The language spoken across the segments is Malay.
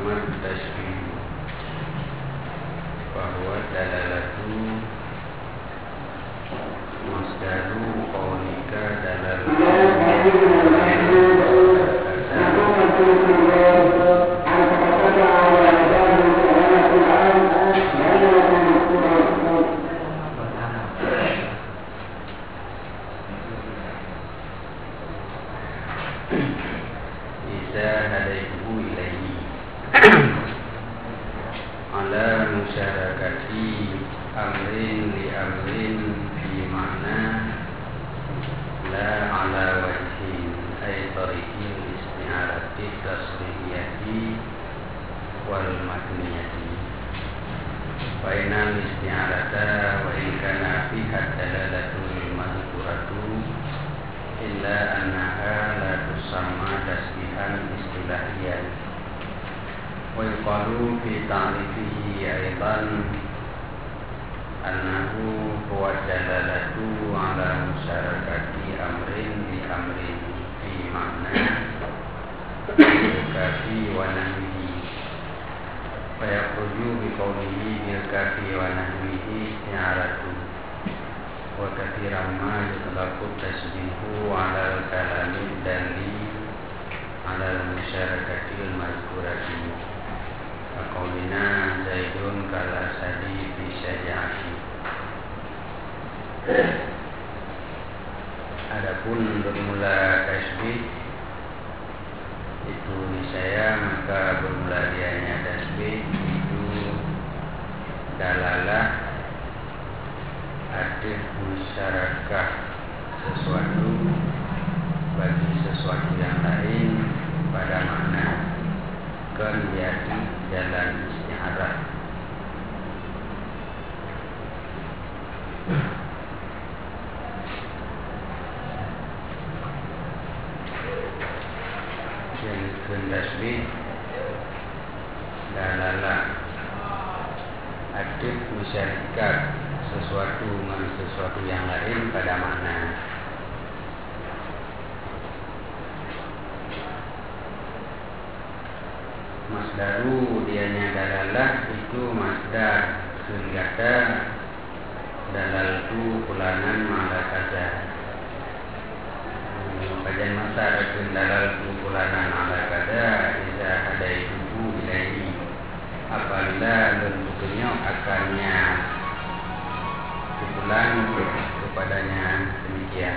tashbih bahwa dalalatu masdaru qawlika Isa hadaitu ilaihi ala musyarakati amrin li amrin fi makna la ala wajhin ay tariqin isti'arati tasrihiyati wal makniyati wa inal isti'arata wa in kana fiha dalalatul mazkuratu illa annaha la tusamma tasbihan istilahiyan wa yuqalu fi ta'rifihi aidan annahu huwa dalalatu ala musyarakati amrin li amrin fi makna kafi wa nahwihi fa yakhruju bi qawlihi bil kafi wa nahwihi isti'aratu wa kathiran ma yutlaqu tasbihu ala al-kalami dalil ala al-musyarakati al-mazkurati wa qawlina zaidun kala sadi fi syaja'ati. Adapun bermula tasbih itu niscaya maka bermula dianya tasbih itu dalalah ada musyarakah sesuatu bagi sesuatu yang lain pada makna menjadi jalan isti'arah. Yang tasbih dalalah aktif musyarakat sesuatu dengan sesuatu yang lain pada makna. Masdaru dianya dalalah itu masdar sehingga dalaltu fulanan ma'ala kaza. Kajian masa ada dalaltu fulanan ma'ala kaza iza hadaitu ilaihi apabila bentuknya akannya pulang kepadanya demikian.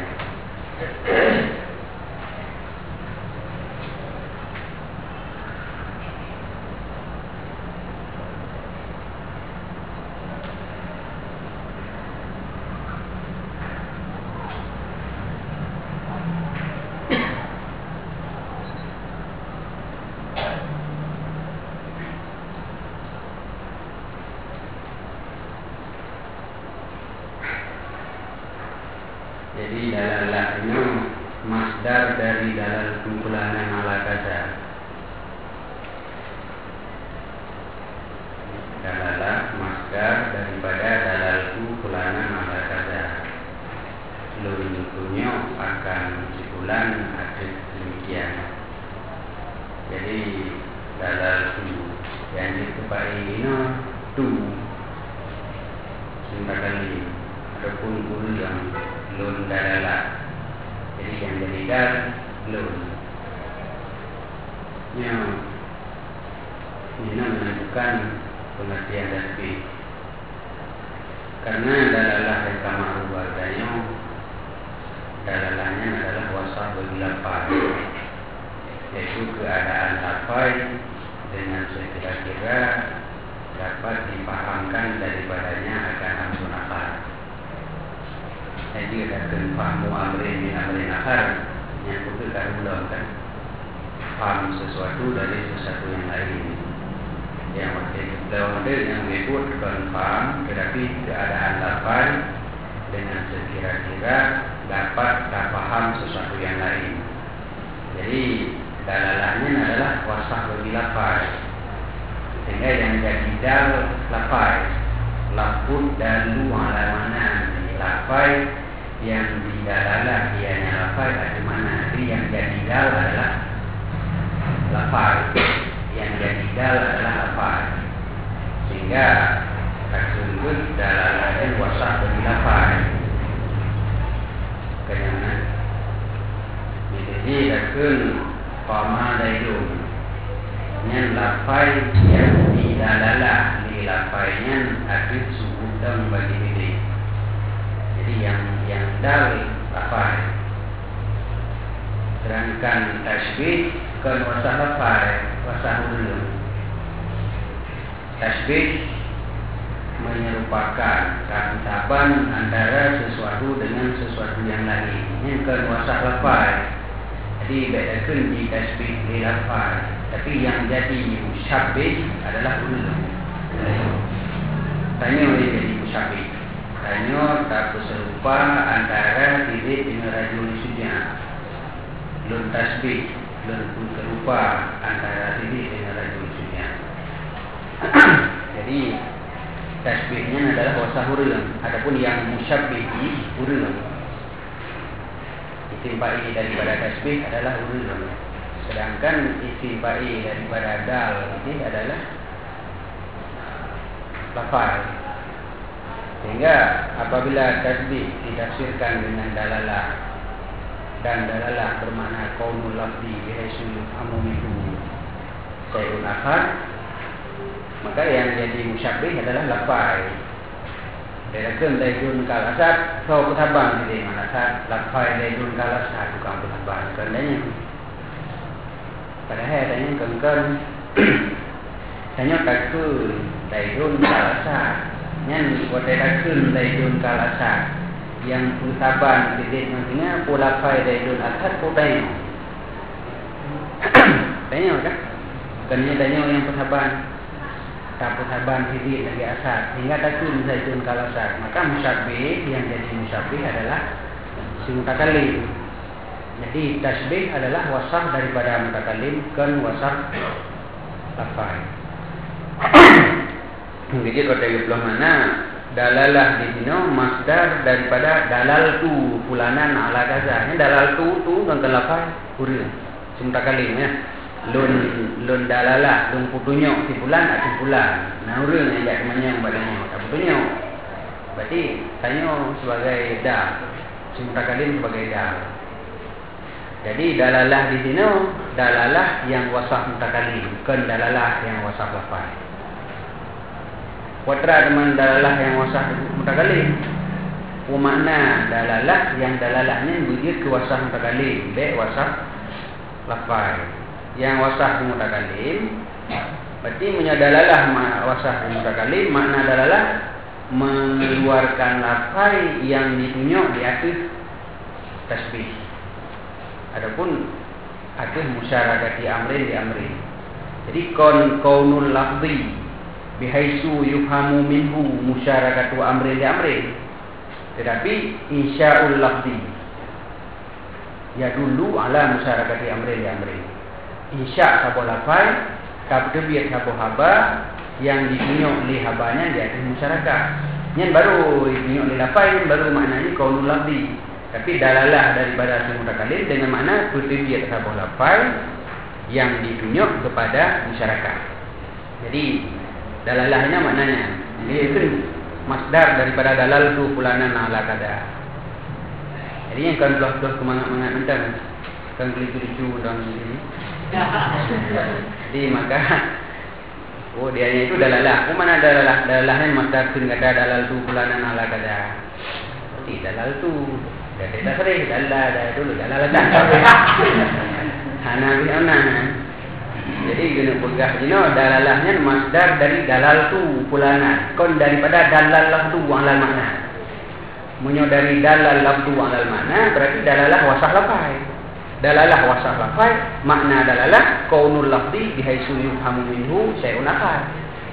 Jadi dalalah ini masdar dari dalal kumpulan ala kaza. Dalalah masdar daripada dalal kumpulan ala kaza. Seluruhnya akan kumpulan ada demikian. Jadi dalal tu yang dikepai ini tu kali adapun guru yang lun dalalah. Jadi yang jadi dal lun. Ini menunjukkan pengertian tasbih. Karena dalalah yang sama artinya dalalahnya adalah wasaf bagi lafaz, yaitu keadaan lafaz dengan sekira-kira dapat dipahamkan daripadanya akan hamzun akhar. Jadi katakan fahmu amrin min amrin akhar yang bukan ulang kan paham sesuatu dari sesuatu yang lain. Yang waktu yang disebut bukan paham tetapi keadaan lafaz dengan sekira-kira dapat paham sesuatu yang lain. Jadi dalalahnya adalah wasaf bagi lafaz. Sehingga yang jadi dal lafaz, lafuz dalu ala mana lafaz yang di dalalah ianya lafaz ada mana. Jadi yang jadi dal adalah lafaz, yang jadi dal adalah lafaz. Sehingga tersebut dalalahnya wasah bagi lafaz. Kenapa? Jadi takkan qama daidun. Yang lafaz yang didalalah di lafaznya akid subutan bagi diri. Jadi yang dal lafaz. Sedangkan tasbih kan wasah lafaz, wasah ulum. Tasbih menyerupakan kataban antara sesuatu dengan sesuatu yang lain. Ini kan wasah lafaz. Jadi bedakan di tasbih di lafaz. Tapi yang jadi musyabbih adalah ulum. Tanya boleh jadi musyabbih. Tanya tak serupa antara diri dengan rajul suja. Lun tasbih, lun serupa antara diri dengan rajul suja. Jadi tasbihnya adalah wasah ulum. Adapun yang musyabbih ulum. Isim fa'il daripada tasbih adalah ulum. Sedangkan isim fa'il daripada dal ini adalah lafaz. Sehingga apabila tasbih ditafsirkan dengan dalalah dan dalalah bermakna qaulul lafzi bihaisu amumihu sayun akhar, maka yang jadi musyabbih adalah lafaz. Bedakan daidun kal asad, kau kutabang di mana asad, lafaz daidun kal asad bukan kutabang. Kerana padahal tanya kengkeng tanya takun daidun kal asad. Yang wadah takun daidun kal asad. Yang kutabang di nantinya pula lafaz daidun asad ku tanya. Tanya kan? Kerana tanya yang kutabang. Taban hidup lagi asad hingga takun zaitun kalasad, maka musyabbih yang jadi musyabbih adalah si mutakallim. Jadi tasbih adalah wasaf daripada mutakallim kan wasaf lafaz. Jadi kata belum mana dalalah di sini masdar daripada dalal tu fulanan ala kaza. Ini dalal tu kan lafaz huruf si mutakallim ya. Lun dalalah, lun putunyok si bulan atau bulan. Nah urang yang jak kemanjang badannya, tak putunyok. Berarti tanya sebagai dah, si mutakallim sebagai dah. Jadi dalalah di sini dalalah yang wasaf mutakallim, bukan dalalah yang wasaf lafaz. Watra teman dalalah yang wasaf mutakallim. Makna dalalah yang dalalahnya wujud ke wasaf mutakallim, baik wasaf lafaz. Yang wasah mutakallim berarti menyadalalah wasah mutakallim, makna dalalah mengeluarkan lafaz yang ditunjuk di akhir tasbih. Adapun akhir musyarakati amrin di amrin. Jadi kaunul lafzi bihaisu yufhamu minhu musyarakatu amrin di amrin. Tetapi insya'ul lafzi ya dulu ala musyarakati amrin di amrin. Insya sabo lafaz, kabdebiat sabo haba yang ditunjuk li habanya di atas masyarakat. Yang baru ditunjuk li lafaz, yang baru maknanya qaulul lafzi. Tapi dalalah daripada si mutakallim dengan makna kabdebiat sabo lafaz yang ditunjuk kepada masyarakat. Jadi dalalahnya maknanya dia itu masdar daripada dalal tu fulanan ala kada. Jadi yang kan belah-belah kemangat-mangat mentang kan keliru-keliru dan ini. Jadi maka dianya itu dalalah. Mana dalalah? Dalalahnya masdar kun kata dalal tu fulanan ala kada. Jadi dalal tu dah kita sering dalal dulu dalal dah. Hana biana. Jadi guna pegah jino dalalahnya masdar dari dalal tu fulanan. Kon daripada dalal lafdu alal makna. Munyo dari dalal lafdu alal makna berarti dalalah wasah lafaz. Dalalah wasaf lafaz, makna dalalah kaunul lafzi bihaisu yufhamu minhu syai'un akhar.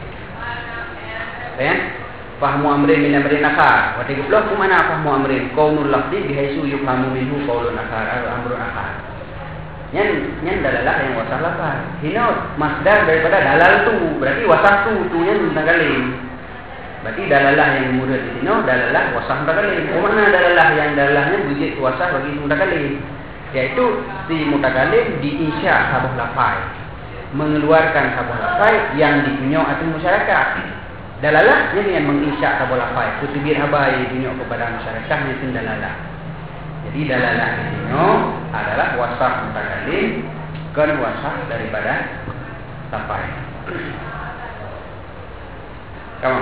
Ya? Fahmu amrin min amrin akhar. Wa tiqullah kumana fahmu amrin kaunul lafzi bihaisu yufhamu minhu qaulun akhar atau amrun akhar. Yang dalalah yang wasaf lafaz. Hina masdar daripada dalal tu, berarti wasaf tu yang mutakallim. Berarti dalalah yang murad di sini dalalah wasaf mutakallim. Kumana dalalah yang dalalahnya wujud wasaf bagi mutakallim. Yaitu si mutakallim diinsya sabah lafaz. mengeluarkan sabah lafai yang ditunjuk atas masyarakat. Dalalah yang mengisyak sabah lafai. Kutubir habai ditunjuk kepada masyarakat itu dalalah. Jadi dalalah itu adalah wasaf mutakalim kan wasaf daripada lafai. Kamu.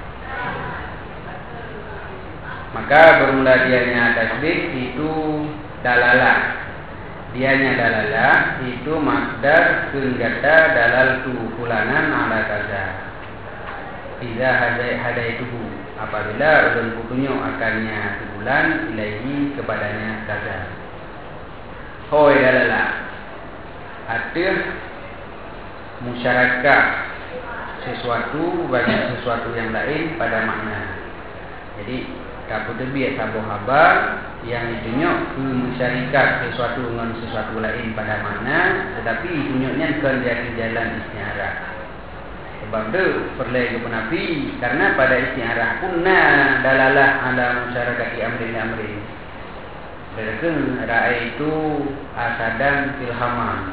Maka bermula dianya tasbih itu dalalah. Dianya dalalah itu masdar kunggata dalal tu fulanan ala kaza. Iza hadaituhu apabila ulun kutunjuk akannya bulan ilahi kepadanya kaza. Hoi dalalah. Ada masyarakat sesuatu bagi sesuatu yang lain pada makna. Jadi kapu tebiat sabuh habar yang ditunjuk ke masyarakat sesuatu dengan sesuatu lain pada makna, tetapi tunjuknya kan dia ke jalan istiarah. Sebab tu perlai ke penapi karena pada istiarah pun dalalah ala masyarakat amrin. Berken raaitu asadan filhaman.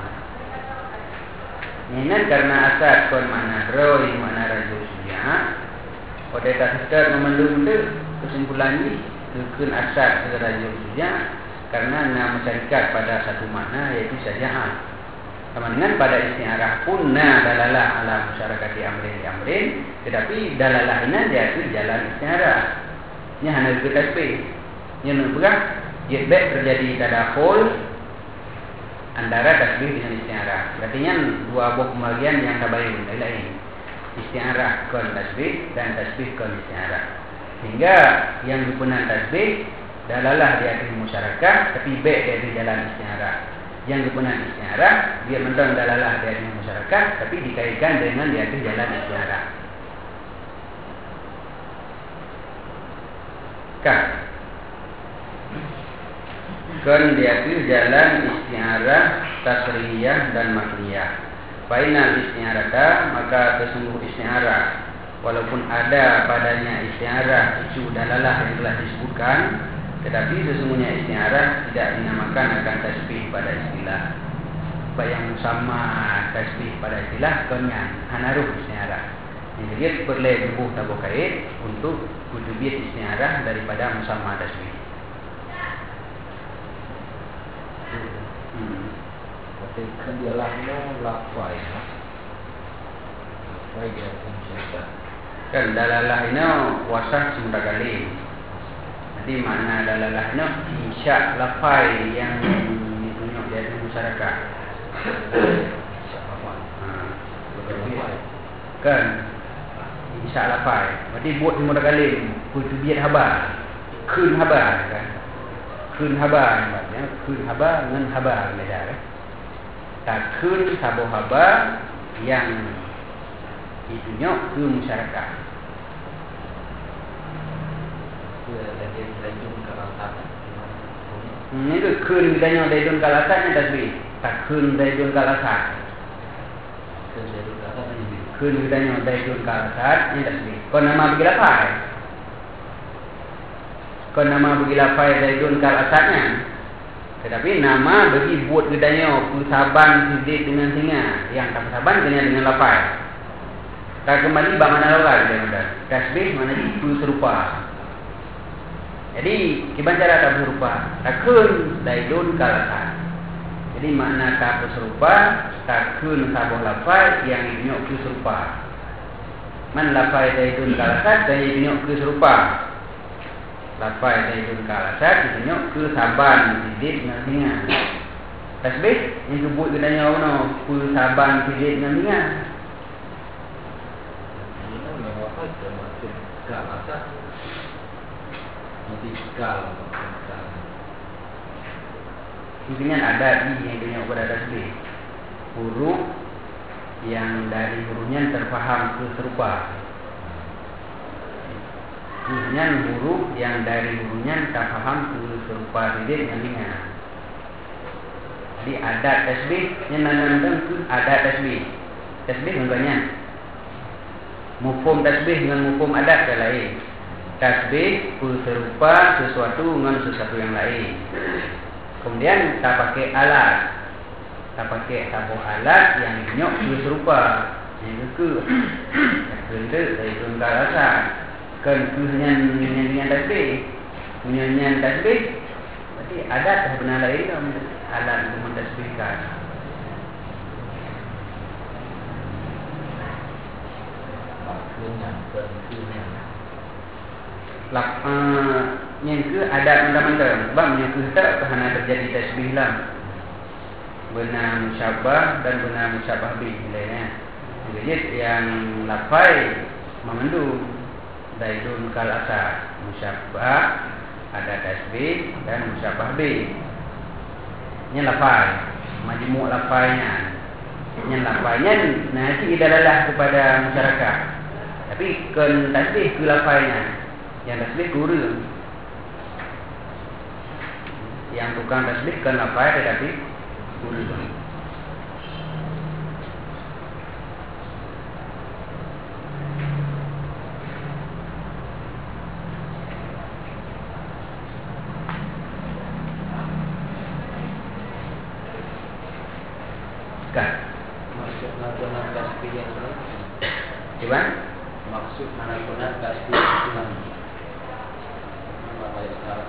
Ini karena asad kon makna roy makna rajul suja. Pada kasar memandung tu kesimpulannya berken asad rajul suja karena nama masyarakat pada satu makna iaitu syaja'ah. Sama dengan pada istiarah pun dalalah ala masyarakat amrin, tetapi dalalah ini dia itu jalan istiarah. Ini hanya ke tasbih. Yang berah dia baik terjadi tadakhul antara tasbih dengan istiarah. Artinya dua buah pembagian yang tabayun lain. Istiarah kon tasbih dan tasbih kon istiarah. Sehingga yang dipenan tasbih dalalah dia ke masyarakat tapi baik dari jalan istiarah. Yang dipenan istiarah dia mentang dalalah dia ke masyarakat tapi dikaitkan dengan dia ke jalan istiarah. Kan dia ke jalan istiarah tasriyah dan makliyah. Final istiarah maka sesungguh istiarah walaupun ada padanya istiarah itu dalalah yang telah disebutkan, tetapi sesungguhnya istiarah tidak dinamakan akan tasbih pada istilah. Sebab yang sama tasbih pada istilah konyan hanaruh istiarah. Jadi dia perlu berbuh tabuh kait untuk kutubiyat istiarah daripada musamma tasbih. Kan dia lahno lafai. Lafai dia pun cerita. Kan dalalah ini wasaf semudakalim. Jadi makna dalalah ini insya lafai yang ditunjuk dari masyarakat. Kan insya lafai. Berarti buat semudakalim kutubiyat habar. Kun habar kan. Kun habar maksudnya kun habar dengan habar beda kan. Takun sabuh habar yang ditunjuk ke masyarakat. Ini tu kun ditanya daidun kalasatnya tasbih. Takun daidun kalasat. Kun ditanya daidun kalasat ini tasbih. Kau nama bagi lafai. Kau nama bagi lafai daidun kalasatnya. Tetapi nama bagi buat gedanya saban sidik dengan singa yang tak saban dengan lafai. Tak kembali bagaimana lafai dia tasbih mana itu serupa. Jadi kiban cara tak serupa. Takun daidun kalasat. Jadi makna tak serupa takun sabuh lafai yang dinyok ke serupa. Man lafai daidun kalasat dan dinyok ke serupa. Lafai daidun kalasat ditunjuk ke saban sidik dengan singa. Tasbih yang sebut kedanya ono ke saban sidik dengan singa. Ini memang ada maksud kalasat. Nanti skal. Intinya ada di yang ditunjuk pada tasbih. Huruf yang dari hurufnya terfaham ke serupa. Hurufnya huruf yang dari hurufnya tak faham serupa sidik dengan singa. Jadi adat tasbih yang nanam tu adat tasbih. Tasbih contohnya mufhum tasbih dengan mufhum adat yang lain. Tasbih serupa sesuatu dengan sesuatu yang lain. Kemudian tak pakai alat, tak pakai pakai tabuh alat yang nyok serupa yang ke kerja dari tunggal asal kan nyanyian tasbih nyanyian tasbih berarti adat benar lain alat untuk mentasbihkan yang ke adat mentah-mentah sebab yang ke tak kerana terjadi tasbih lah benar musyabah dan benar musyabah bih lainnya. Jadi yang lafai mengandung daidun kal asar musyabah ada tasbih dan musyabah bih. Ini lafai majmuk lafainya. Yang lafainya nanti dalalah kepada masyarakat. Tapi kan tasbih ke lafainya. Yang tasbih guru. Yang tukang tasbih kan lafai tetapi guru. Maksud nakunan tasbih yang lain. Coba. Maksud nakunan tasbih yang lain. Nama baik sekarang.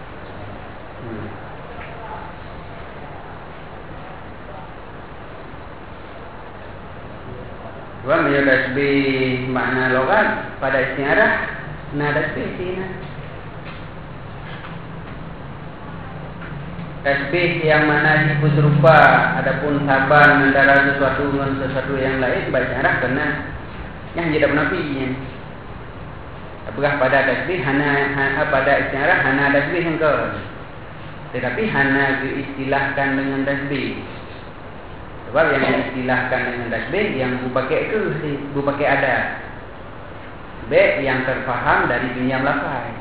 Wa min tasbih makna logat pada istiarah na tasbih sini. Tasbih yang mana disebut serupa adapun saban antara sesuatu dengan sesuatu yang lain baik istiarah kena yang tidak menafinya. Apakah pada tasbih pada istiarah hana tasbih yang ke tetapi hana diistilahkan dengan tasbih. Sebab yang diistilahkan dengan tasbih yang bupakai itu bupakai adat. B yang terfaham dari dunia lafaz.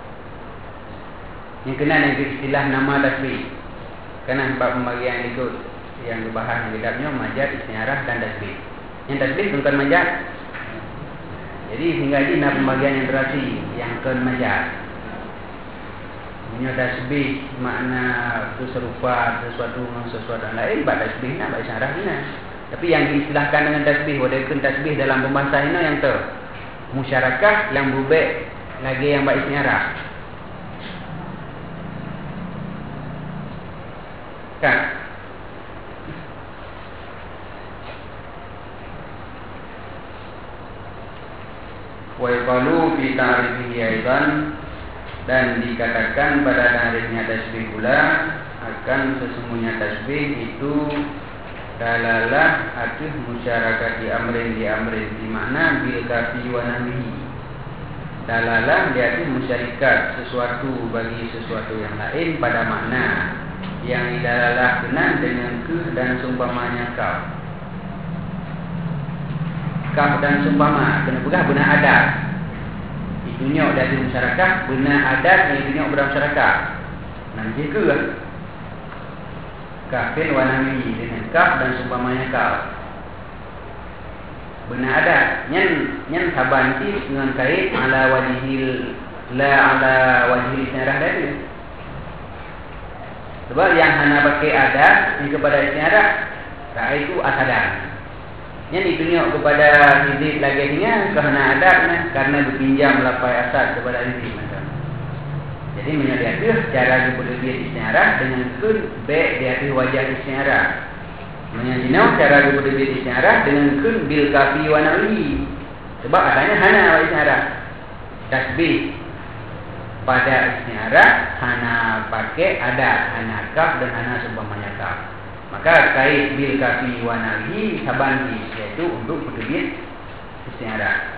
Yang kena yang istilah nama tasbih. Karena bab pembagian ikut yang dibahas di dalamnya majaz, istiarah dan tasbih. Yang tasbih bukan majaz. Jadi hingga ini nak pembagian yang terasi yang ke majaz. Punya tasbih makna itu serupa sesuatu dengan sesuatu lain, bab tasbih nak bab isyarah ni. Tapi yang diistilahkan dengan tasbih, walaupun tasbih dalam pembahasan ini yang tu musyarakah yang berubah lagi yang bab isyarah. Kan? Wa yuqalu fi ta'rifihi aidan dan dikatakan pada tarifnya tasbih pula akan sesungguhnya tasbih itu dalalah atuh musyarakati amrin di mana bil kafi wa nahwihi. Dalalah dia itu musyarikat sesuatu bagi sesuatu yang lain pada makna yang dalalah benar dengan ke dan sumpamanya kaf. Kaf dan sumpama kena benar adat. Itunya dari masyarakat benar adat yang itunya bermasyarakat. Nanti ke kafin wa nahwihi dengan kaf dan sumpamanya kaf. Benar adat nyen saban ti dengan kait ala wajhil la ala wajhil isyarah tadi. Sebab yang hanya pakai adat ini kepada isyarah tak itu asadan. Yang itunya kepada hizib lagi-nya kerana adatnya karena berpinjam lafaz asad kepada hizib macam. Jadi menyediakan cara berpinjam isyarah dengan kun baik di atas wajah isyarah. Menyediakan cara berpinjam isyarah dengan kun bil kafi wa nahwi. Sebab adanya hana isyarah. Tasbih pada isyarah hana pakai adat, hana kaf dan hana seumpamanya kaf. Maka kait bil kafi wa nahwi saban yaitu untuk berterbit istiarah.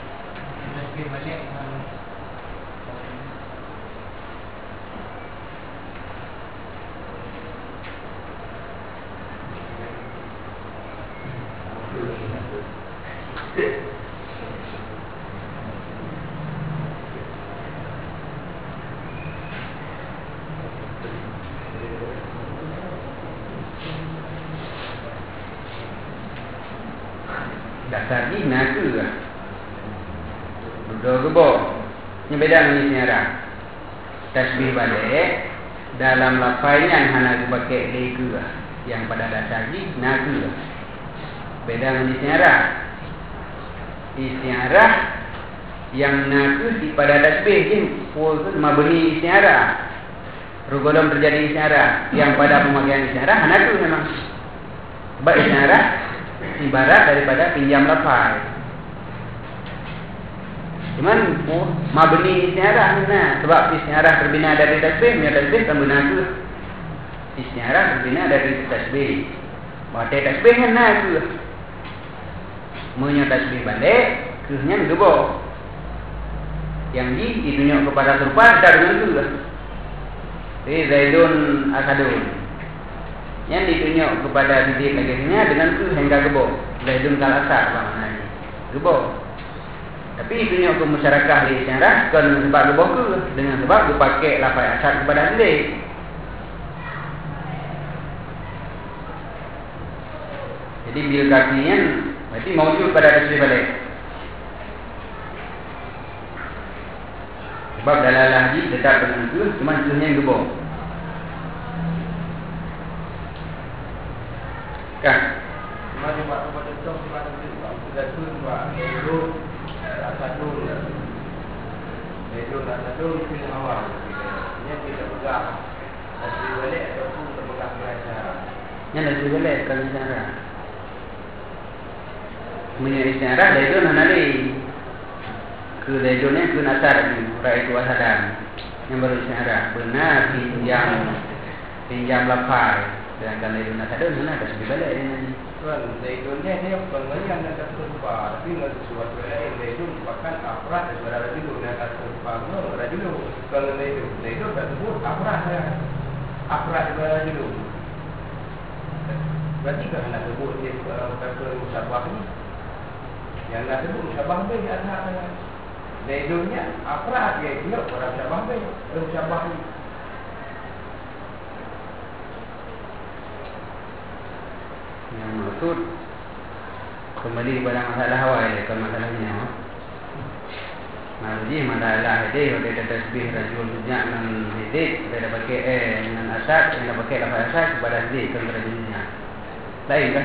Dasar ni nak ke? Duduk gebok. Ini beda dengan isyarah. Tasbih balik dalam lafaznya hana pakai leke. yang pada dasarnya naku. Beda dengan istiarah. Istiarah yang naku pada tasbih ni mabni istiarah. Rugolom terjadi istiarah yang pada pemakaian istiarah naku memang. Sebab istiarah ibarat daripada pinjam lafaz. Cuman mabni istiarah mana? Sebab istiarah terbina dari tasbih, tasbih tambah naku. Istiarah terbina dari tasbih. Baca tasbih kan naku. Menyo tasbih balik, kuhnya gebo. Yang ditunjuk kepada surpa dan dengan tu. Jadi Zaidun Asadun. Yang ditunjuk kepada titik lagi-nya dengan tu hingga gebo. Zaidun kalasar maknanya. Gebo. Tapi ditunjuk ke masyarakat di istiarah kan sebab gebo ke dengan sebab dia pakai lafaz asad kepada titik. Jadi bila kafinya berarti mawjud pada tasbih balik. Sebab dalam lahji tetap dengan tu, cuma tuhnya yang gebor. Kan? Mana buat contoh mana sudah tu buat itu asadun. Itu asadun itu awal. Ini kita pegang. Tasbih balik ataupun terpegang biasa. Yang tasbih balik kalau cara. Mengenai istiarah Zaidun hanali ke Zaidunnya ke nasar Ra'aitu asadan yang baru istiarah benar pinjam lafaz sedangkan Zaidun asadun benar tasbih balik ini kan Zaidunnya dia pengertian dan terserupa tapi menurut sesuatu lain Zaidun merupakan afrad daripada rajulun yang terserupa rajulun kalau Zaidun tersebut afrad daripada rajulun berarti kan nak sebut dia kata musabah ni yang nak sebut musyabah bin anak Zaidunnya afrad dia kira orang musyabah bin musyabah ni yang maksud kembali kepada masalah awal kalau masalahnya jadi masalah ini dia tasbih rajul sujud dengan hidik dia pakai dengan asad dia pakai lafaz asad kepada hidik kan rajulnya lain kan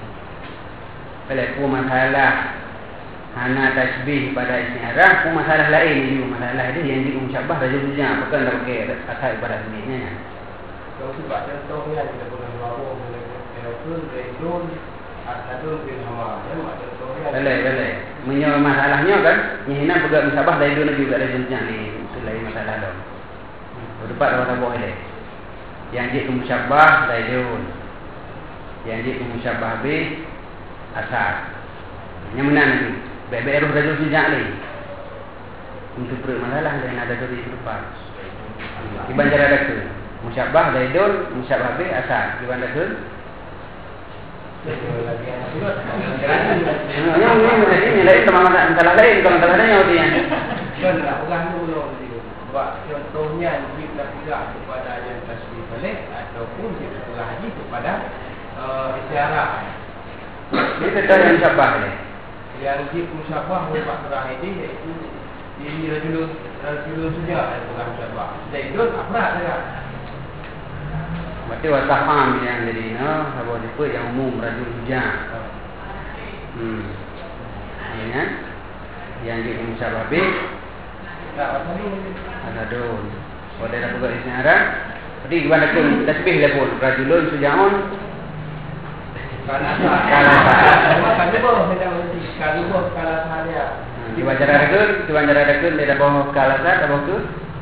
kalau masalah hana tasbih pada istiarah pun masalah lain juga masalah dia yang diucapkan rajul sujud bukan dah pakai asad kepada hidiknya kalau sebab contohnya kita pernah bawa Zaidun asadun bin Hawa boleh menyo masalahnya kan nyina pegang musabah Zaidun juga ada jenisnya ni itu lain masalah dah berdebat orang boleh yang jadi musabah Zaidun yang jadi musabah bi asad yang mana nanti beberu Zaidun sejak ni untuk masalah lain ada dari depan iban cara ada tu musabah Zaidun musabah bi asad iban ada tu yang ini lain sama masalah lain kalau masalah lain dia kan orang dulu buat contohnya kita tidak kepada yang tasbih balik ataupun kita haji kepada istiarah ini tetap yang musabah ni yang musabah merupakan ini iaitu diri rajulun sujud bukan musabah Zaidun afrad saja. Berarti wasafam yang jadi apa disebut yang umum rajul hujah. Ya. Yang di musabah bi asadun. Kalau dia dah buka istiarah, berarti gimana pun tasbih dia pun rajulun sujaun kalau dia dibaca rajul dia dah bawa kalasat apa tu?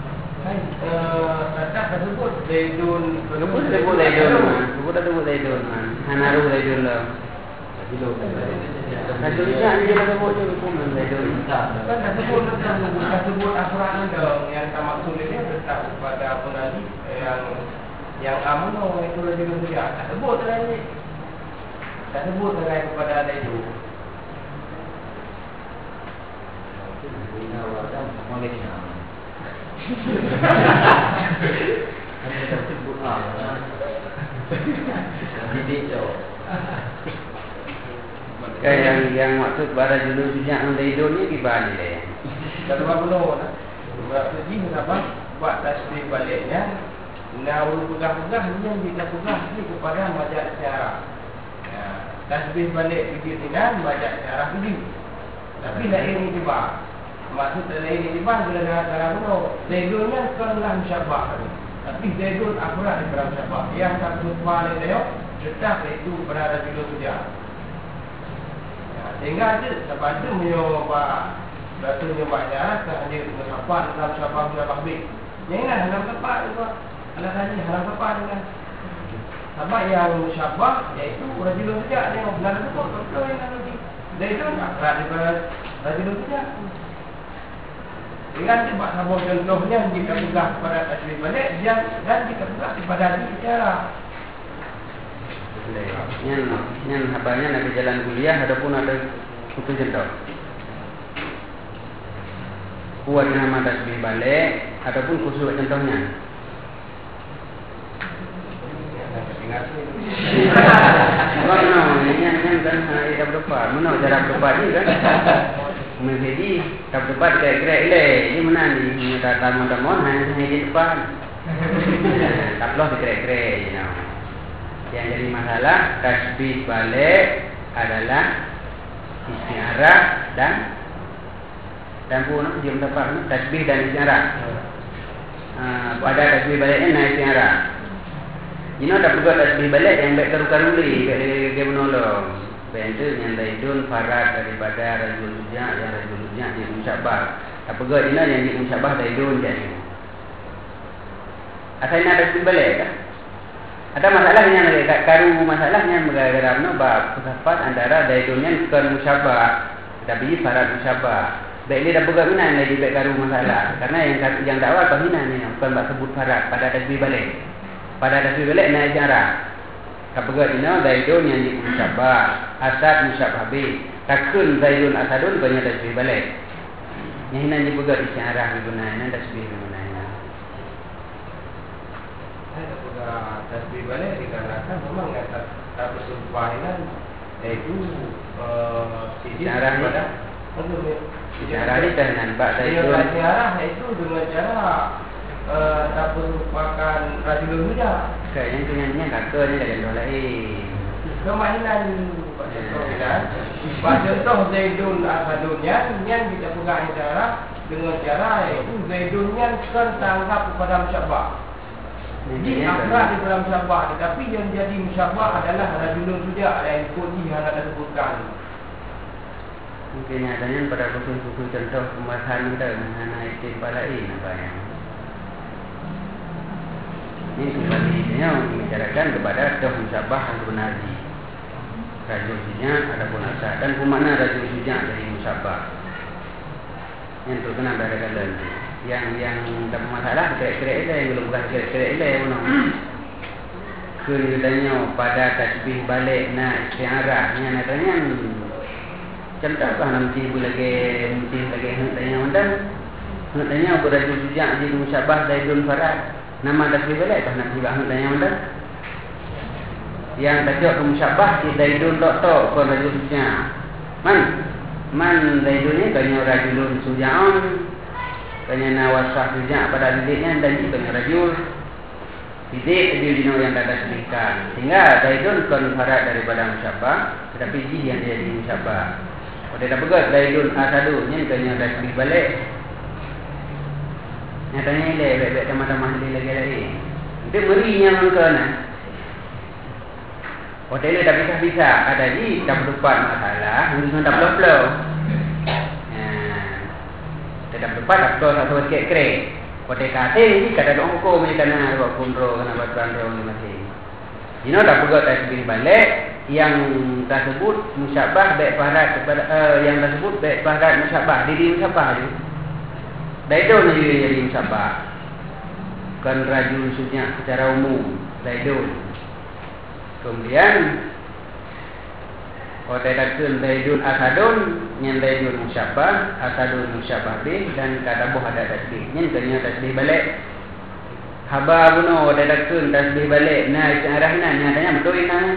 Tak tersebut Zaidun Sebut Zaidun Hanaru Zaidun lah Rajul ni dia sebut je hukuman Zaidun kan tersebut afrad dong yang tak maksud dia tetap pada apa tadi yang amono itu rajulun juga tak sebut lagi tak sebut lagi kepada Zaidun yang maksud pada judul sejak Zaidun ni di Bali dia. Kalau apa nak? Berarti ni apa? Buat tasbih baliknya Nauru pegah-pegah yang kita pegah ni kepada majak sejarah. Tasbih balik fikir dengan majak sejarah ini. Tapi lain tiba. Maksud lain tiba bila dalam no Zaidunnya sekarang musyabah. Tapi Zaidun akurat di dalam musyabah. Yang satu paling dia tetap itu berada di luar saja. Sehingga ada sebab itu menyoba Datuk menyoba sejarah hanya musyabah dalam musyabah B. Yang ini dalam tempat itu. Anak tanya halang apa dengan sebab yang musyabah iaitu rajulun saja dia benar betul yang nanti Zaidun akrab daripada rajulun saja. Dengan sebab sama contohnya jika pegang kepada tasbih balik dan jika pegang kepada hadis secara yang habanya nak jalan kuliah ataupun ada kutu contoh buat nama tasbih balik ataupun khusus contohnya. Mana yang kan hari berdebat, mana cara berdebat ni kan? Menjadi tak berdebat kira-kira ini mana ni tamu-tamu hanya di depan. Tak perlu kira-kira, Yang jadi masalah tasbih balik adalah istiarah dan pun dia mendapat tasbih dan istiarah. Pada tasbih baliknya naik istiarah. Ini ada juga tasbih balik yang baik karu-karu li, dia menolong. Bentuk yang Zaidun farad daripada rajul sujak, yang rajul sujak dia musyabah. Apa juga ini yang dia musyabah Zaidun jadi. Asalnya tasbih balik kan? Ada masalahnya karu masalahnya gara-gara bab pendapat antara Zaidunnya bukan musyabah, tapi farad musyabah. Baik dia dah pegang mana lagi baik karu masalah. Karena yang dakwah kau hina ni bukan bab sebut farad pada tasbih balik. Pada tasbih balik naik jarak. Kapag ino Zaidun yang di musyabah, Asad musyabah B. Takun Zaidun Asadun banyak tasbih balik. Yang hina ni pegang isyarah gunanya tasbih gunanya. Saya pegang tasbih balik dikarenakan memang tak bersumpah iaitu isyarah pada isyarah ni dengan bab Zaidun. Isyarah itu dengan cara tak merupakan rajulun muda. Kayaknya kakak ni dah lain. Kemainan contoh Zaidun Asadunnya yang kita pegang cara dengan cara itu Zaidunnya kan tanggap kepada musyabah. Jadi akrab di dalam musyabah, tetapi yang jadi musyabah adalah rajulun suja yang ikut yang ada sebutkan. Mungkin adanya pada khusus-khusus contoh pembahasan kita mengenai istilah lain apa yang ini kembalinya membicarakan kepada musyabah al-Bunazi. Rajul sujak adapun asad dan kumana rajul sujak dari musyabah. Yang terkena pada kalian yang tak masalah kira-kira yang belum bukan kira-kira yang mana. Kemudiannya pada tasbih balik na istiarah yang katanya contohkah nanti lagi hendaknya undang hendaknya rajul sujak jadi musyabah Zaidun farad. Nama tasbih balik tak nak tiba hendaknya undang. Yang tajuk musyabah di Zaidun tok kon rajul sujak. Man Zaidun ni kanya rajulun suja'un. Kanya nawasah sujak pada didiknya dan juga kanya rajul. Didik dia dino yang tak tasbihkan. Sehingga Zaidun kon farad daripada musyabah, tetapi dia yang dia di musyabah. Dia dah pegat Zaidun Asadun ni kanya tasbih balik. Nyatanya ini baik-baik teman-teman dia lagi. Itu merinya mengkena. Hotel dah bisa-bisa. Ada di tak berdepan masalah. Mungkin tak perlu-perlu. Tak berdepan tak perlu satu sikit-sikit. Hotel kasih ni kata dong hukum ni kena buat kunro, kena buat kunro ni masih. Ini tak pegat tasbih balik. Yang tersebut musyabah baik farad kepada yang tersebut baik farad musyabah. Diri musyabah tu. Zaidun jadi musyabah. Kan rajul sujak secara umum Zaidun. Kemudian Takun Zaidun Asadun yang Zaidun musyabah, Asadun musyabah B dan kata buah ada tasbih. Yang kena tasbih balik. Haba buno Takun tasbih balik. Nah arah nan tanya betul ini.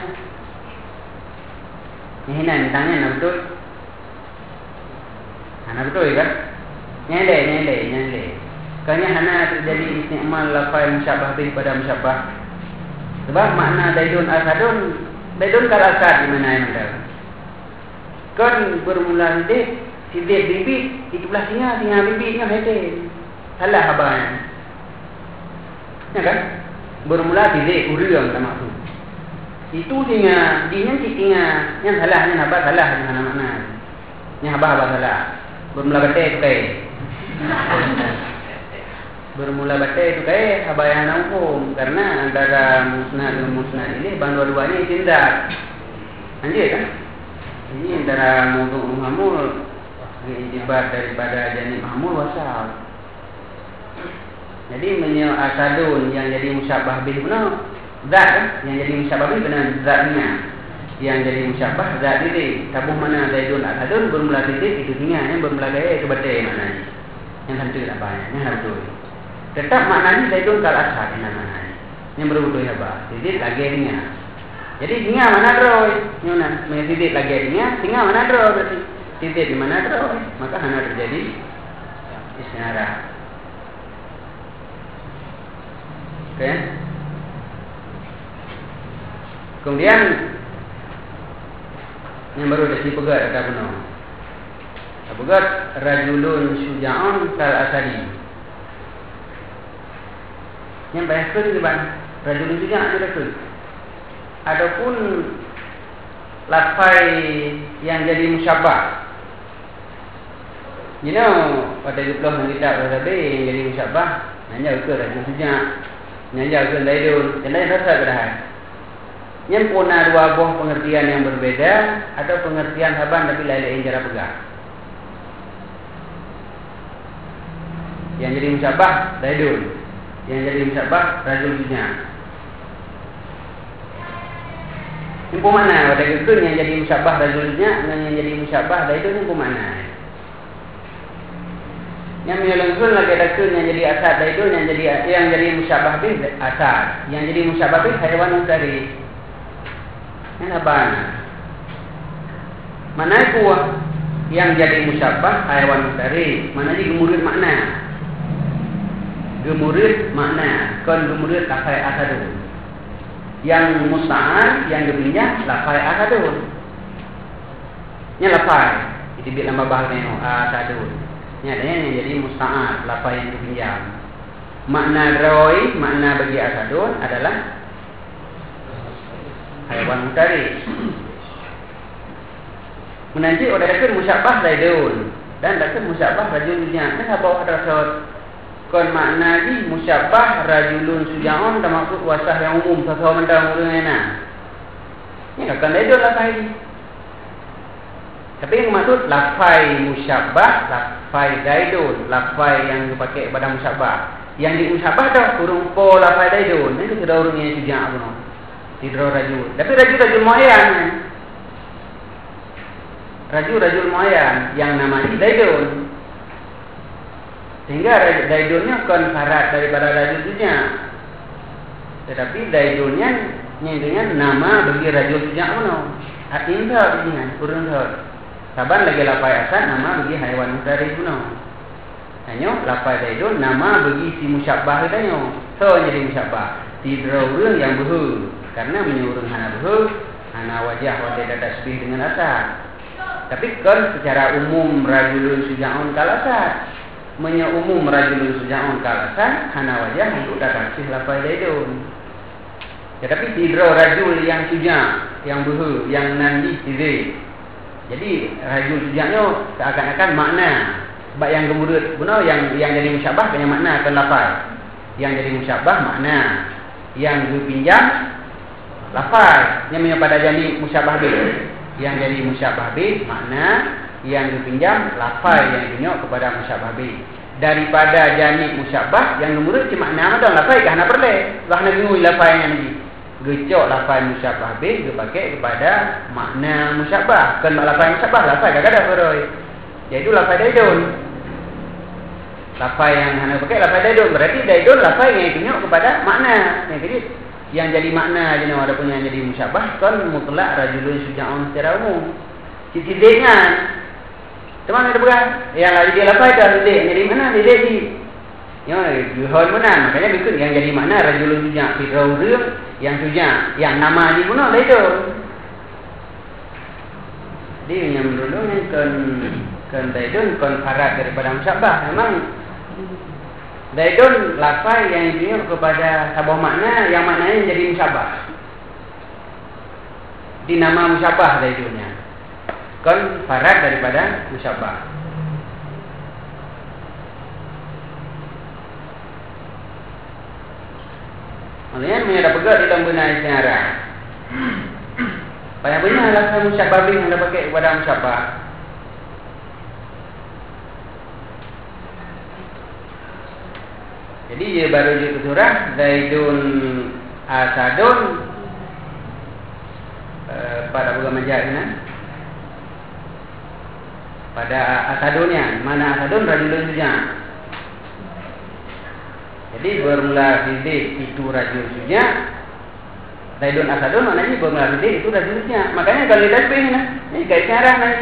Ini nan tanya betul. Ana betul kan? Nyele. Makanya hana terjadi isti'mal lafaz musyabah bih pada musyabah. Sebab makna daidun asadun, daidun kal asad di mana yang ada. Kan bermula sidik bibit, itu belah singa bibitnya hete. Salah habang. Ya kan? Bermula sidik uriang tak maksud. Itu singa, singa yang salahnya habang salah dengan makna. Yang habang salah. Bermula batai tu kai. Bermula baca itu kayak habayana hukum karena antara musnad dengan musnad ini bang dua-duanya tindak. Anjir kan? Ini antara mudhu mahmul intibat daripada janib mahmul wasal. Jadi asadun yang jadi musyabah bih benar zat kan? Yang jadi musyabah bih benar zatnya. Yang jadi musyabah zat ini. Tabuh mana zaidun asadun bermula titik itu singa yang bermula kayak itu batai maknanya. Yang tentu tak banyak, yang harus tulis. Tetap maknanya zaidun kal asad namanya. Yang berbutuh ya bah. Titik lagi nya. Jadi singa mana droi? Nyunan, titik lagi nya, singa mana droi berarti? Titik di mana droi? Maka hanya terjadi istiarah. Oke. Kemudian yang baru ada si pegat ada benar. Pegat rajulun syuja'un kal asadi. Yang bahkan di bang rajulun syuja'un ada ke. Adapun lafai yang jadi musyabah. You know, pada jumlah yang kita berada yang jadi musyabah, nanya ke rajulun syuja', nanya ke daidun, dan lain rasa kedahan. Yang punya dua buah pengertian yang berbeda atau pengertian haban tapi lain-lain cara pegang. Yang jadi musyabah daidun, yang jadi musyabah rajul syuja'. Yang mana? Pada itu yang jadi musyabah rajul syuja', yang jadi musyabah daidun yang mana? Yang menyelenggun lagi dakun yang jadi asad daidun yang jadi musyabah bih asad, yang jadi musyabah bih haiwan mutari. Yang apa? Mana kuah yang jadi musyabah haiwan mutari? Mana di gemurid makna? Gemurid makna, kon gemurid lafai asadun. Yang musta'an yang dipinjam lafai asadun. Yang lafai itu bila nama bahasanya asadun. Ini adanya yang jadi musta'an, lafaz yang dipinjam. Makna roi, makna bagi asadun adalah haiwan mutari. Menanti ada musyabah daidun dan ada musyabah rajulnya. Kenapa ada rasul? Kon makna di musyabah rajulun suja'un tak maksud wasah yang umum sesuatu mentang urangana. Ini akan daidun lafaz ini. Tapi yang maksud lafai musyabah, lafai daidun, lafai yang dipakai pada musyabah. Yang di musyabah dah huruf po lafai daidun. Ini sudah huruf yang sujak pun. Tidak rajul. Tapi rajul muayyan. Rajul muayyan yang namanya daidun. Sehingga daidunnya bukan syarat daripada rajulnya. Tetapi daidunnya dengan nama bagi rajul sujak pun. Artinya dengan kurang tahu. Saban lagi lafai asad nama bagi haiwan mutari puno. Hanya lafai daidun nama bagi si musyabah tanya. So jadi musyabah. Tidak urang yang behu. Karena menyurung hana behu, hana wajah wajah tasbih dengan asad. Tapi kan secara umum rajulun suja'un kal asad. Umum rajulun suja'un kal asad, hana wajah untuk tasbih lafai daidun. Tetapi tidak rajul yang suja', yang behu, yang nandi tidak. Jadi rajul suja'nya seakan-akan makna. Sebab yang kemudian benar yang jadi musyabah punya makna akan lafaz. Yang jadi musyabah makna. Yang dipinjam lafaz. Yang pada jadi musyabah bih. Yang jadi musyabah bih makna. Yang dipinjam lafaz yang ditunjuk kepada musyabah bih. Daripada jadi musyabah yang kemudian cuma makna ada lafaz ke hana perle. Bahana bingung lafaz yang lagi. Gecok lafaz musyabah bih dipakai kepada makna musyabah. Kan lafaz musyabah lafaz kadang-kadang beroi. Iaitu lafaz daidun. Lafaz yang hana pakai lafaz daidun berarti daidun lafaz yang tunjuk kepada makna. Yang jadi makna jenis ada punya yang jadi musyabah kan mutlak rajulun suja'un secara umum. Titik-titiknya. Teman ada pegang? Yang lagi dia lafaz dah titik. Jadi mana titik di? Juhon mana? Makanya berikut yang jadi makna rajulun sujak firau ring yang sujak yang nama ni pun Daidun. Jadi yang dulu ni kan Daidun kan farat daripada musyabah. Memang Daidun lafaz yang intinya kepada sebuah makna yang maknanya jadi musyabah. Di nama musyabah Daidunnya. Kan farat daripada musyabah. Maksudnya ada pegang di dalam benar istiarah. Banyak benar lafaz musyabah yang anda pakai kepada musyabah. Jadi dia baru je ke surah Zaidun Asadun pada pegang majaz ni. Pada Asadunnya, mana Asadun rajulun sujak. Jadi bermula fi'il itu rajul sujak. Zaidun Asadun maknanya bermula fi'il itu rajul sujak. Makanya kalau tasbih ni, ini kait syarah lagi.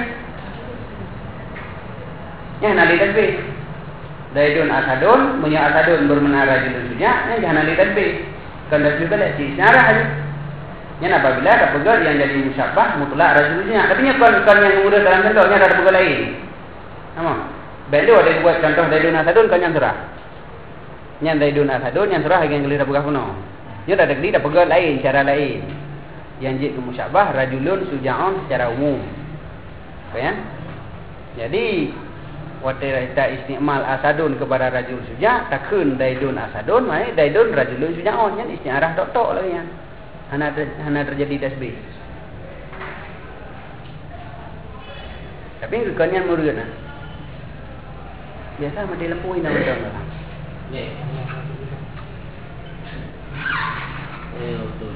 Ya, nali tasbih. Zaidun Asadun, punya Asadun bermula rajul sujak, ni jangan nali tasbih. Kan tasbih balik di syarah aja. Yang apabila ada pegal yang jadi musyabah mutlak rajul sujak. Tapi kan yang mudah dalam contohnya ada pegal lain. Sama. Belu ada buat contoh Zaidun Asadun kan yang surah. Yang Zaidun Asadun yang surah yang kelira buka kuno. Dia ada kelira pegal lain, cara lain. Yang jik musyabah rajulun suja'un secara umum. Kan? Jadi waktu kita istimal Asadun kepada rajul sujak, takun Zaidun Asadun, mai Zaidun rajulun suja'un yang istiarah tok-tok lagi kan. Hana terjadi tasbih. Tapi kekannya murid nah. Biasa mati lempu ini betul. Betul.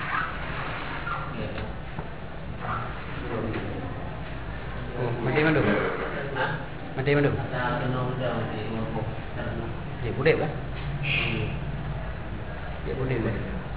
Mati mana tu? Mati mana tu? Dia boleh kan? Dia boleh kan?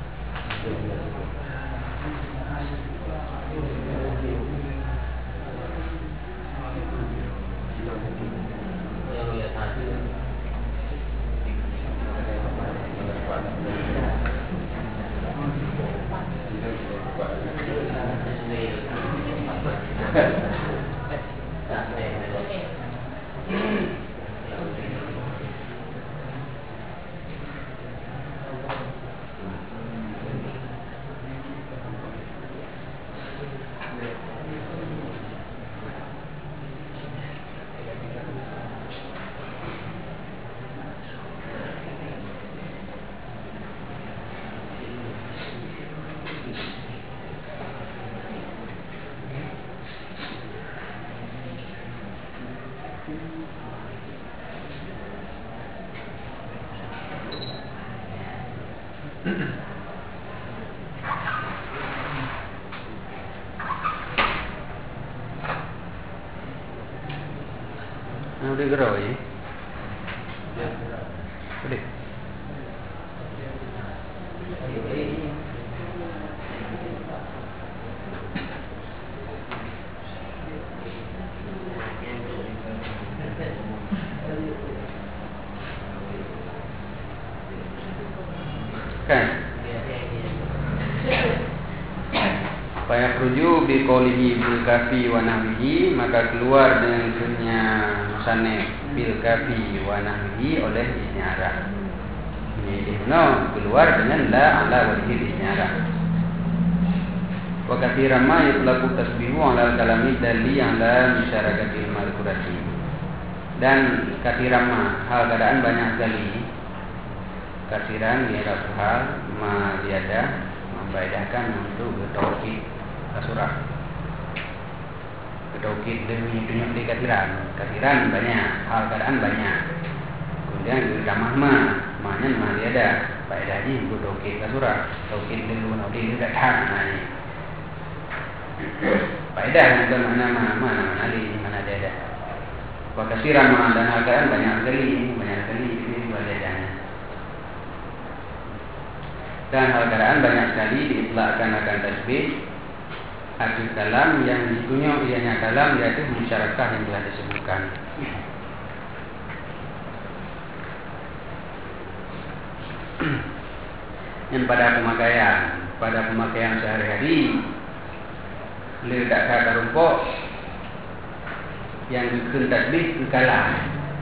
Boleh gerau je. Boleh. Kan? Faya khruju bi qawlihi bil kafi wa nahwihi, maka keluar dengan sunnya musannif bil kafi wa nahwihi oleh isti'arah. Ini keluar dengan la ala wajhi isti'arah. Wa katsiran ma yutlaqu tasbihu ala kalami dalli ala musyarakati al-madhkurati. Dan katsiran ma hal keadaan banyak sekali. Katsiran ni hal ma ziyadah memfaedahkan untuk bertauhid surah. Ketauhid demi dunia di katiran banyak, hal keadaan banyak. Kemudian ramah maknanya mah dia ada faedahnya untuk tauhid surah. Tauhid dulu naudi itu datang ni. Faedah bukan mana ali mana dia ada. Wa kasiran dan hal keadaan banyak sekali ini faedahnya. Dan hal keadaan banyak sekali diitlakkan akan tasbih. Arti kalam yang dikunyah ianya kalam yaitu musyarakah yang telah disebutkan. Yang pada pemakaian sehari-hari, ledak kata rumput yang dikun tasbih ke kalam.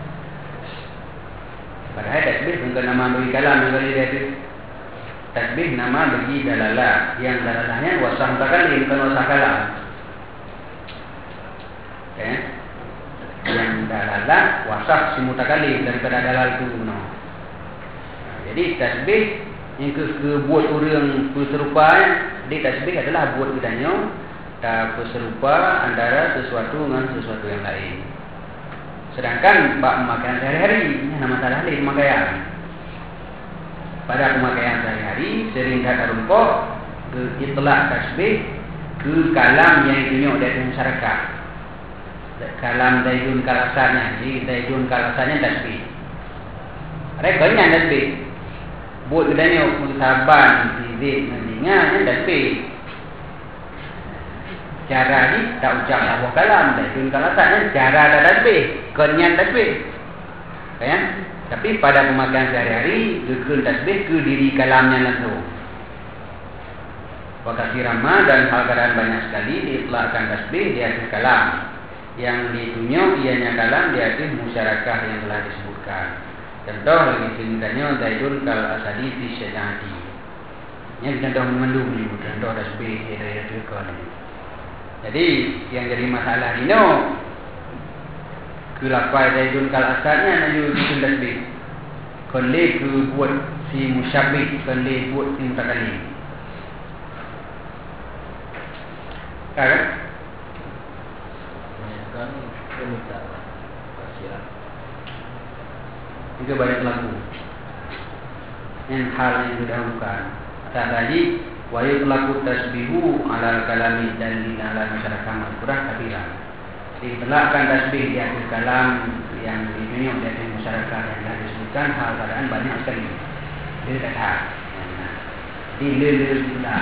Padahal tasbih bukan nama bagi kalam yang kali dia tu. Tasbih nama bagi dalalah, yang dalalahnya wasah mutakalim bukan wasah kalam. Yang dalalah wasah si mutakalim daripada dalal tu no. Jadi tasbih yang buat orang berserupa, di tasbih adalah buat kitanya berserupa antara sesuatu dengan sesuatu yang lain. Sedangkan bab pemakaian sehari-hari, ini nama masalah lain pemakaian. Pada pemakaian sehari-hari, sering kata rumput ke itlaq tasbih ke kalam yang tunjuk dari masyarakat. Kalam daidun kalasanya, jadi daidun kalasanya tasbih. Ada banyak tasbih. Buat kedanya saban, zid, nantinya tasbih. Cara ni tak ucap Allah kalam, daidun kalasanya cara ada tasbih, kenyan tasbih. Kan? Tapi pada pemakaian sehari-hari, dukun tasbih ke diri kalamnya langsung. Wakasi ramah dan hal keadaan banyak sekali diitlakkan tasbih di atas kalam. Yang ditunjuk ianya kalam di atas musyarakah yang telah disebutkan. Contoh lagi sebenarnya daidun kal asadi fi syajati. Ini contoh mendung ni, contoh tasbih dari dukun. Jadi yang jadi masalah ini kelapai daidun kal asadnya naju dukun tasbih. Koleh ke buat si musyabih, koleh buat si mutakalim. Kan? Kan minta kasihan. Itu banyak lagu. Yang hal yang didahulukan. Tak lagi wa yutlaqu tasbihu ala kalami dan di ala masyarakat mazkurah kabiran. Ditlakkan tasbih di atas kalam yang ditunjuk di atas masyarakat yang telah disebutkan hal keadaan banyak sekali. Dia kata dililil pula.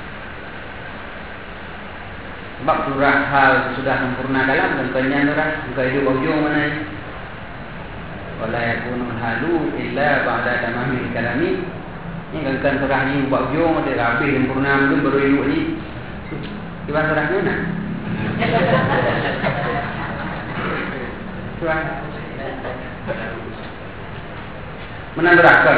Sebab surah hal sudah sempurna dalam contohnya surah bukan hidup ujung mana ni. Wala yakunul halu illa ba'da tamamil kalami. Ini kan surah ni buat ujung dia habis sempurna tu baru hidup ni. Cuba surah ni nak. Surah menang berakal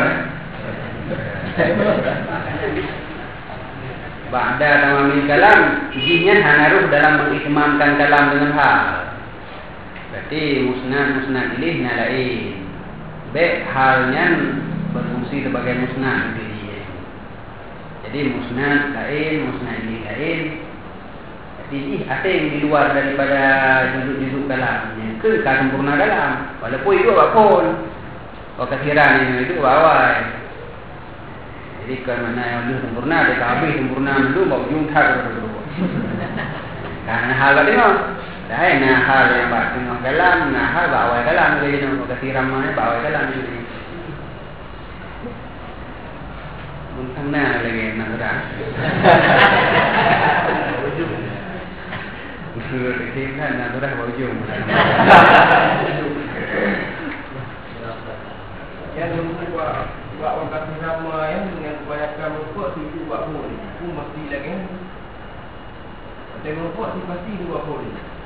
Ba'da tamamil kalam, jinnya hanaruh dalam mengikmamkan kalam dengan hal. Berarti musnad ilih nalain. Baik halnya berfungsi sebagai musnad ilih. Jadi musnad lain, musnad ilih lain. Jadi asing di luar daripada juzuk kalamnya. Ke sempurna dalam. Walaupun itu apapun. Kekasiran itu bawah. Jadi kerana yang dulu sempurna, dia habis sempurna dulu, bawa ujung tak dulu. Karena hal tadi dah nah hal yang bawa tengah kalam, nah hal bawa kalam jadi nak kasih ramai bawa kalam jadi. Mungkin mana lagi nak berang. Usul kita nak berang bawa ujung. Yang lupa buat orang kasih nama yang dengan kebanyakan merupuk tu buat pun. Itu mesti lagi. Tapi merupuk tu pasti buat pun.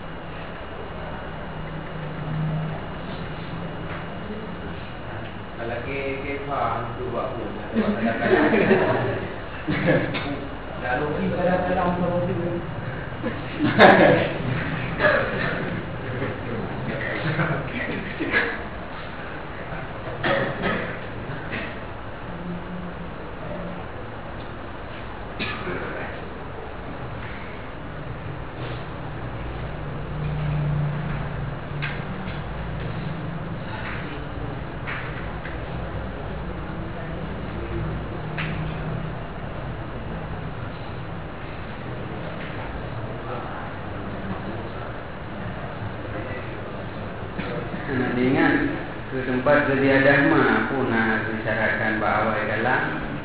Kalau kefah tu buat pun. Dah logis kadang-kadang sama tu. Tempat beriadah mah pun nak disyaratkan bahawa kalam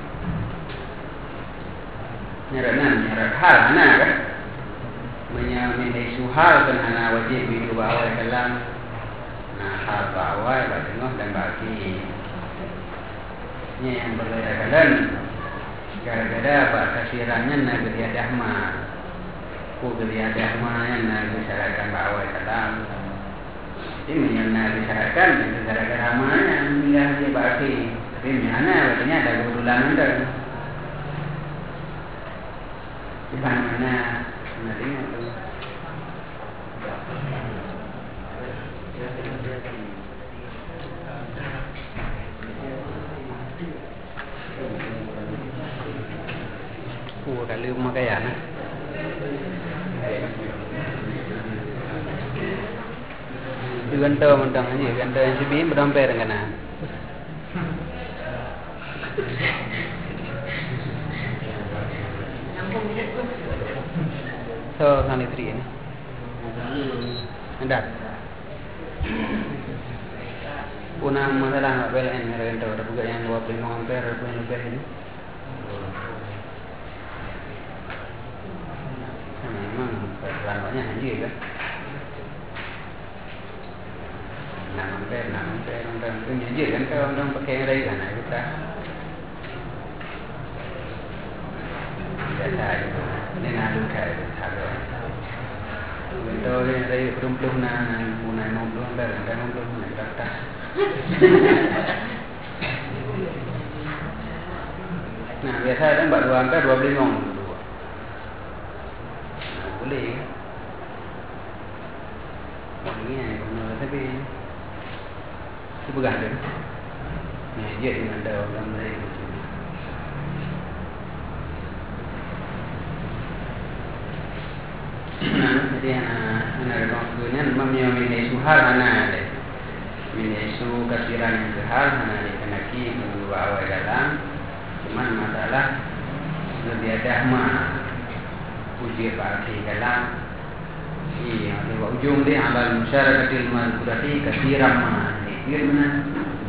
nyarat hal mana kan menyamai suhal kan hana wajib itu bahawa kalam nah hal bahawa tengah dan bagi ini yang berbeda kalam Gara-gara pak kasirannya nak beriadah mah, ku beriadah mahnya nak disyaratkan bahawa dalam. Jadi menyana disyaratkan gara-gara mahnya meninggal dia berarti. Tapi mana artinya ada kebetulan ada. Di mana nanti itu. Dah lupa makanya na. Di gantau mentang aja, gantau yang sebiji berdompet dengan na. So sanitri ini. Anda. Punang masalah PLN gantau ada juga yang 25 ampere ini. Memang perannya haji kan. 6 ampere orang punya haji kan kalau orang pakai yang lain kan kita. Biasa itu. Ini nak lukai harga. Kalau yang lain belum nak mulai 60 ampere kan 60 nak daftar. Nah biasa kan 2 ampere 25 orang. Boleh ni kalau tapi tu bergantung ni je dengan ada orang lain jadi anak kemudian memilih suhal anak memilih kasiran yang suhal anak dikenaki dua awal dalam cuman masalah lebih ada mah ujian berarti dalam iya lewat ujung dia amal musyarakatil madhkurati kasiran mah ini mana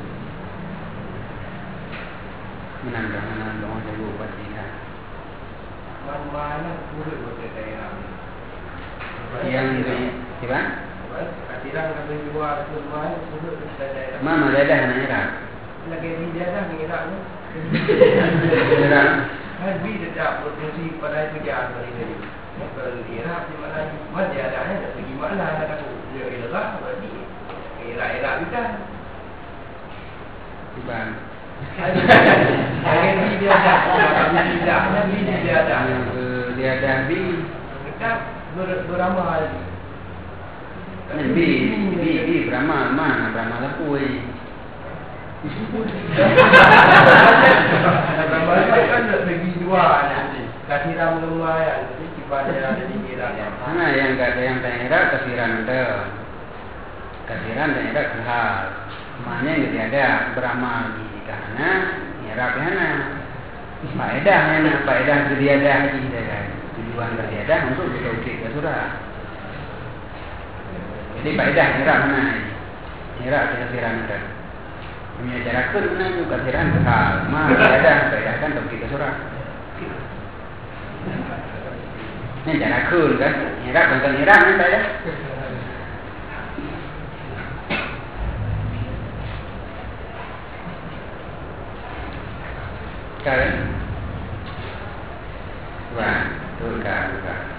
menandang jago pastikan mana kulit berkaitan yang siapa kasiran kami buat semua kulit berkaitan mana dadah nanya lagi di dadah mengira Nabi tidak berfungsi pada kerjaan sendiri. Kalau Iraq di mana mana ada pergi mana ada aku dia Iraq berarti Iraq bukan. Bukan. Nabi dia ada. Dia ada Nabi. Kita beramal. Nabi beramal mana beramal apa kan bagi dua nanti. Kasiran lumayan, jadi sifatnya ada di Iraq. Mana yang tak ada yang Iraq kasiran ada. Kasiran dan Iraq kehal. Mana yang tidak ada beramal di kana Iraq kana. Faedah beriadah haji saja. Tujuan beriadah untuk bertauhid ke surah. Jadi faedah Iraq mana? Iraq kasiran ada. Punya cara kerana juga kasiran kehal. Maka ada faedah kan tauhid ke surah. Ini cara kerana kan. Iraq bukan Iraq kan faedah. Kan? Wah, betul kan?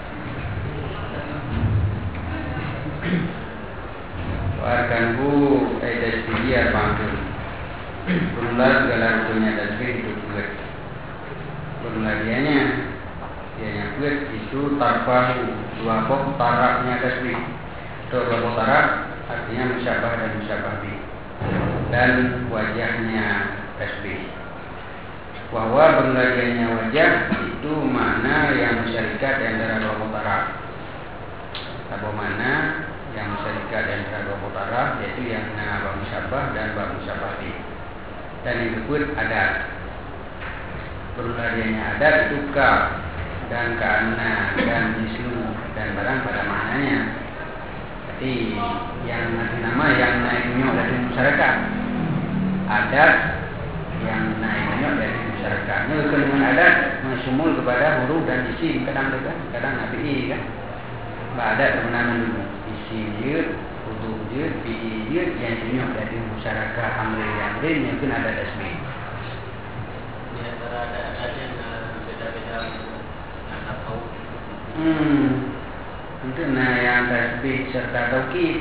Warkanku tasbih panggil. Perlulah segala punya tasbih itu kuat. Perlulah dianya kuat itu tarfahu dua pok tarafnya tasbih. Dua pok taraf artinya musyabah dan musyabah bi. Dan wajahnya tasbih. Bahwa berlagiannya wajah itu makna yang musyarikat di antara dua pok taraf. Apa makna yang musyarikat di antara dua pok taraf yaitu yang bab musyabah dan bab musyabah bi. Dan yang kedua adat. Berlagiannya adat itu kaf dan kana dan mislu dan barang pada maknanya. Jadi yang nanti nama yang naiknya dari masyarakat adat yang naiknya dari masyarakat. Kandungan adat mensyumul kepada huruf dan isim kadang nabi kan. Adat kemenangan dulu isim jir, huruf jir, fi'il jir yang punya dari masyarakat amri yang lain yang pun ada tasbih. Di antara adat yang Itu yang tasbih serta taukid.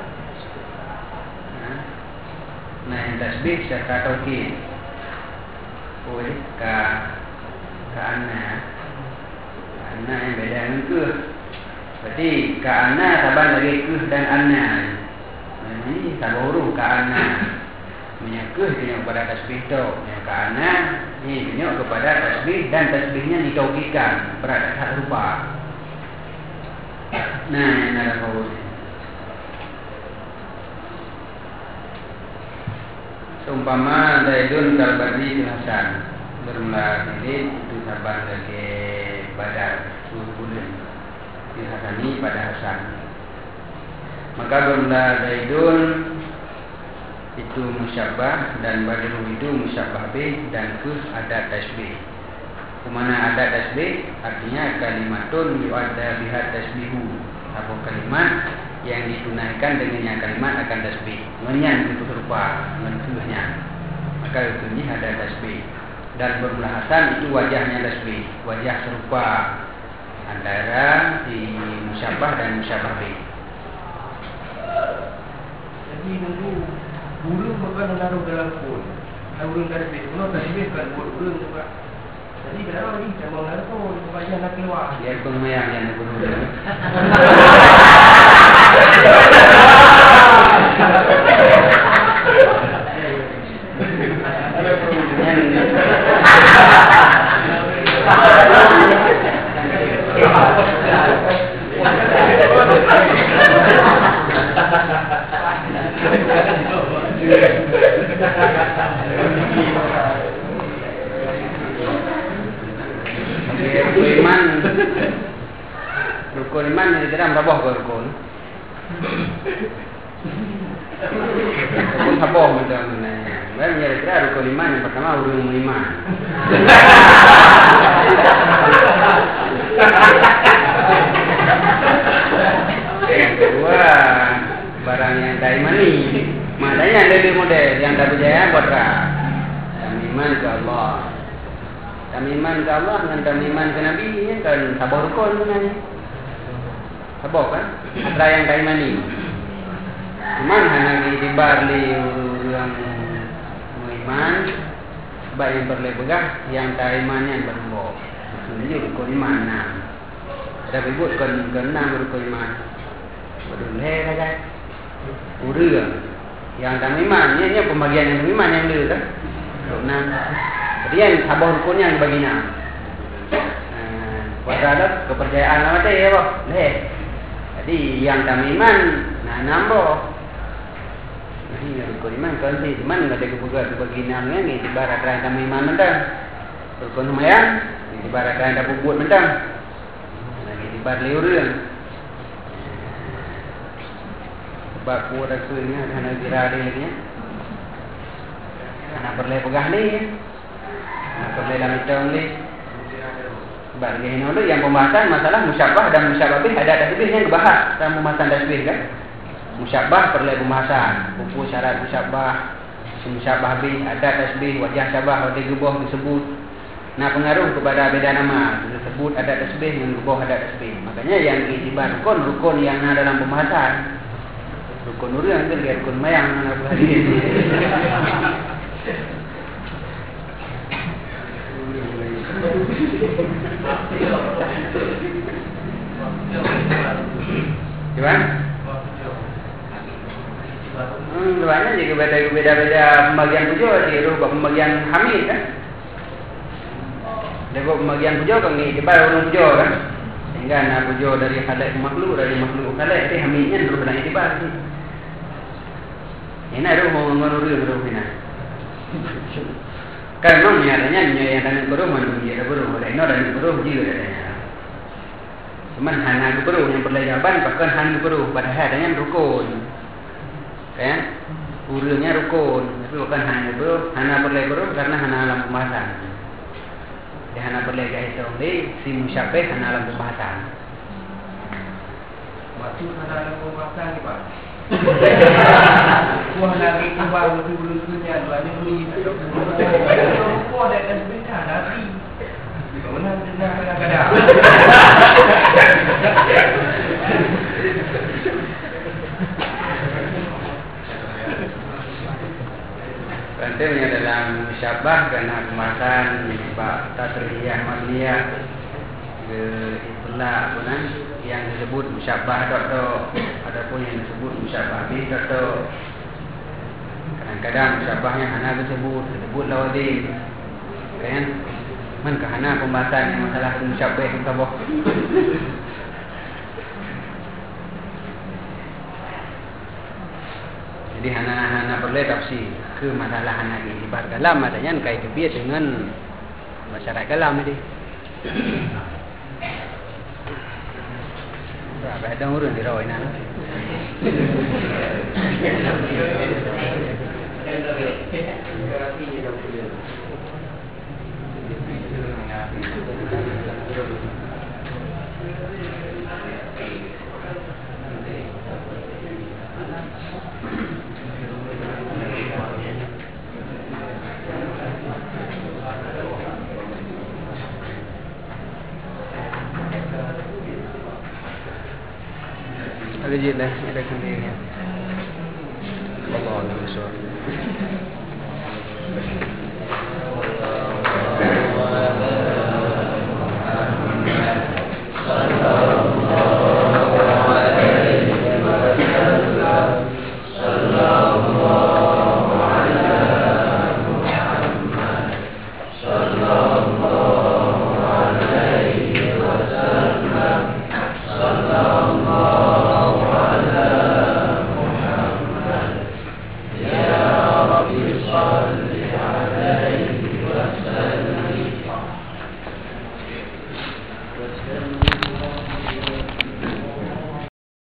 Yang tasbih serta taukid. Karena yang beda dengan ke. Berarti karena saban lagi ke dan anna. Ini sabar huruf karena menyekuh tengok kepada tasbih tu. Yang karena ini tengok kepada tasbih dan tasbihnya ditaukikan berada satu rupa. Yang ada huruf. Seumpama Zaidun kalbadi Hasan bermula ini itu saban lagi pada bulan Hasani pada Hasan. Maka bermula Zaidun itu musyabbah dan badru itu musyabbah bih dan kus ada tasbih. Kemana ada tasbih artinya kalimatun yu'adda biha tasbihu. Apa kalimat yang ditunaikan dengannya kalimat akan tasbih. Menyan itu serupa mentuhnya. Maka itu ini ada tasbih. Dan bermula Hasan itu wajahnya tasbih, wajah serupa antara di musyabbah dan musyabbah bih. Jadi dulu bukan menaruh dalam pun. Urun tasbih, tasbih kan urun juga. Jadi kenapa ni saya mau naruh pun wajah nak keluar. Dia pengmayang yang urun. Rukun iman ni tidak berapa rukun. Rukun apa macam mana? Mereka kira rukun iman yang pertama urung iman. Yang kedua barang yang tak imani. Maknanya ada model yang tak percaya buat kami iman ke Allah. Kami iman ke Allah dengan kami iman ke Nabi kan sabar rukun sebenarnya. Sabar kan? Ada yang tak imani. Cuman hanya itibar li orang iman sebab yang berlebegah yang tak iman yang berlebog. Maksudnya rukun iman 6. Ada ribut rukun 6 rukun iman. Berdulai lah kan? Urang yang tak iman, ini pembagian yang iman yang dia kan? Rukun 6. Jadi yang sabar rukunnya yang bagi 6. Pada kepercayaan apa dia apa? Leh. Jadi yang tak iman nambah. Ini rukun iman kan sih, cuman enggak ada kebuka bagi 6 ni ibarat orang tak iman mentang. Rukun sembahyang ibarat orang tak buat mentang. Lagi ibarat liurang. Sebab kuat rasulnya hanya kira dia ni. Anak perlu pegah ni. Anak perlu dalam hitang ni. Sebab ini dulu yang pembahasan masalah musyabbah dan musyabbah bih ada tasbihnya dibahas dalam pembahasan tasbih kan. Musyabbah perlu pembahasan. Buku syarat musyabbah, musyabbah bih ada tasbih, wajah syabah, wajah gubah disebut. Nah pengaruh kepada beda nama disebut ada tasbih, yang gubah ada tasbih. Makanya yang diiktibar rukun yang ada dalam pembahasan. Rukun urang itu lihat rukun mayang anak hadis. Gimana? Banyak juga beda-beda pembagian pujo di rubah pembagian hamid kan? Dari pembagian pujo kan ni tiba urung pujo kan? Sehingga nak pujo dari khalaik makhluk khalaik itu hamidnya dulu benar tiba sih. Ini ada mengenuri ini. Kan memang nyatanya yang dengan guru mana dia guru, ada dan guru juga ada. Cuman hanya guru yang perlu jawaban, bahkan hanya guru pada hadanya rukun, kan? Gurunya rukun, tapi bukan hanya guru, hanya perlu guru karena hanya alam pembahasan. Dia hanya perlu guys itu si musyabbah hanya alam pembahasan. Maksud hanya alam pembahasan ni pak. Wah lagi keluar betul-betul banyak bunyi. Kau ada kan benda nanti. Benar kadang-kadang. Pentingnya dalam musyabah karena kemasan sebab tasriyah makliyah itulah apa yang disebut musyabah atau adapun yang disebut musyabah bi atau kadang-kadang musyabahnya hana disebut lawadin kan man kahana pembahasan yang masalah musyabah kita boh. Jadi hana boleh tafsir ke masalah hana ini bar kalam adanya kait kebiat dengan masyarakat kalam ini. Berapa ada urun di rawa ini? Ada je lah, ada kena. Allah Allah.